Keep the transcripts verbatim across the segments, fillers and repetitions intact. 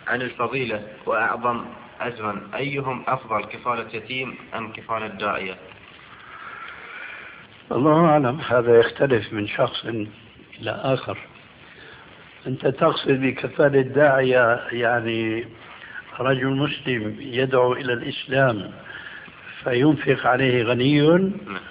عن الفضيلة وأعظم أجرا، أيهم أفضل، كفالة يتيم أم كفالة داعية؟ الله أعلم، هذا يختلف من شخص إلى آخر. أنت تقصد بكفالة داعية يعني رجل مسلم يدعو إلى الإسلام فينفق عليه غني،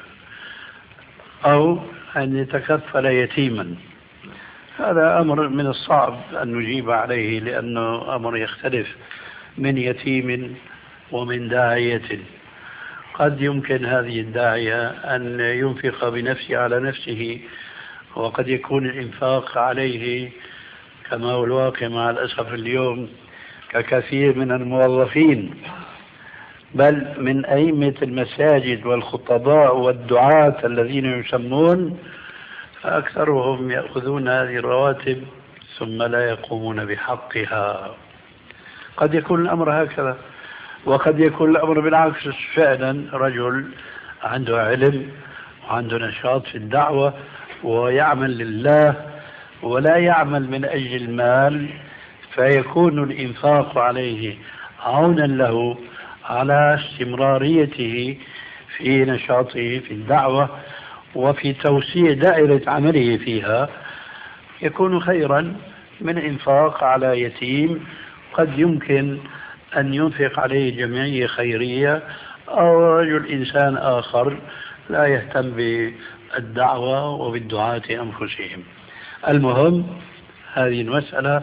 أو أن يتكفل يتيما؟ هذا أمر من الصعب أن نجيب عليه، لأنه أمر يختلف من يتيم ومن داعية. قد يمكن هذه الداعية أن ينفق بنفسه على نفسه، وقد يكون الإنفاق عليه كما هو الواقع مع الأسف اليوم ككثير من الموظفين، بل من أئمة المساجد والخطباء والدعاة الذين يسمون، فأكثرهم يأخذون هذه الرواتب ثم لا يقومون بحقها. قد يكون الأمر هكذا، وقد يكون الأمر بالعكس، فعلا رجل عنده علم وعنده نشاط في الدعوة ويعمل لله ولا يعمل من أجل المال، فيكون الإنفاق عليه عونا له على استمراريته في نشاطه في الدعوة وفي توسيع دائرة عمله فيها، يكون خيرا من إنفاق على يتيم قد يمكن أن ينفق عليه جمعية خيرية أو رجل إنسان آخر لا يهتم بالدعوة وبالدعاة أنفسهم. المهم هذه المسألة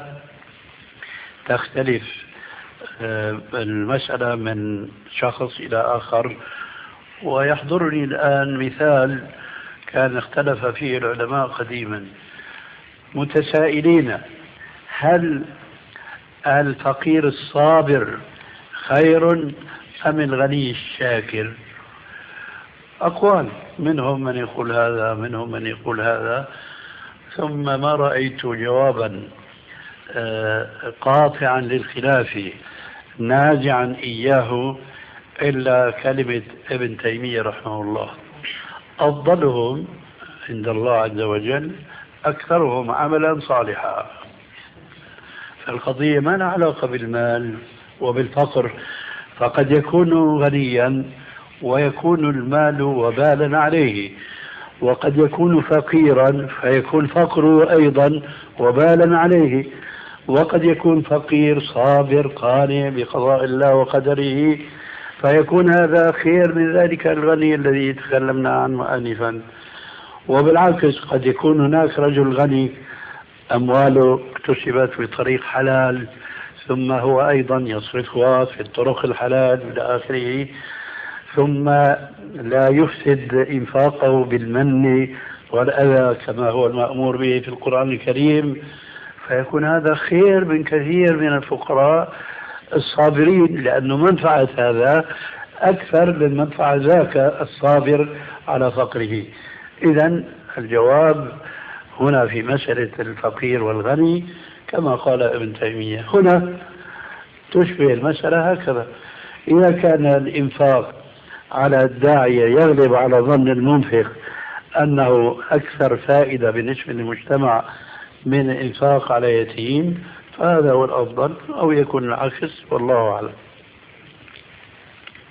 تختلف المسألة من شخص إلى آخر. ويحضرني الآن مثال كان اختلف فيه العلماء قديما، متسائلين: هل الفقير الصابر خير أم الغني الشاكر؟ أقوال، منهم من يقول هذا منهم من يقول هذا، ثم ما رأيت جوابا قاطعا للخلاف نازعا إياه إلا كلمة ابن تيمية رحمه الله: أفضلهم عند الله عز وجل أكثرهم عملا صالحا. فالقضية ما لها علاقة بالمال وبالفقر، فقد يكون غنيا ويكون المال وبالا عليه، وقد يكون فقيرا فيكون فقره أيضا وبالا عليه، وقد يكون فقير صابر قانع بقضاء الله وقدره فيكون هذا خير من ذلك الغني الذي تكلمنا عنه آنفا. وبالعكس قد يكون هناك رجل غني أمواله اكتسبت بطريق حلال ثم هو أيضا يصرفها في الطرق الحلال إلى آخره، ثم لا يفسد إنفاقه بالمن والأذى كما هو المأمور به في القرآن الكريم، فيكون هذا خير من كثير من الفقراء الصابرين، لأنه منفعة هذا أكثر من منفعة ذاك الصابر على فقره. إذن الجواب هنا في مسألة الفقير والغني كما قال ابن تيمية. هنا تشبه المسألة هكذا: إذا كان الإنفاق على الداعية يغلب على ظن المنفق أنه أكثر فائدة بالنسبة للمجتمع من الإنفاق على يتيم، فهذا هو الأفضل، أو يكون العكس، والله أعلم.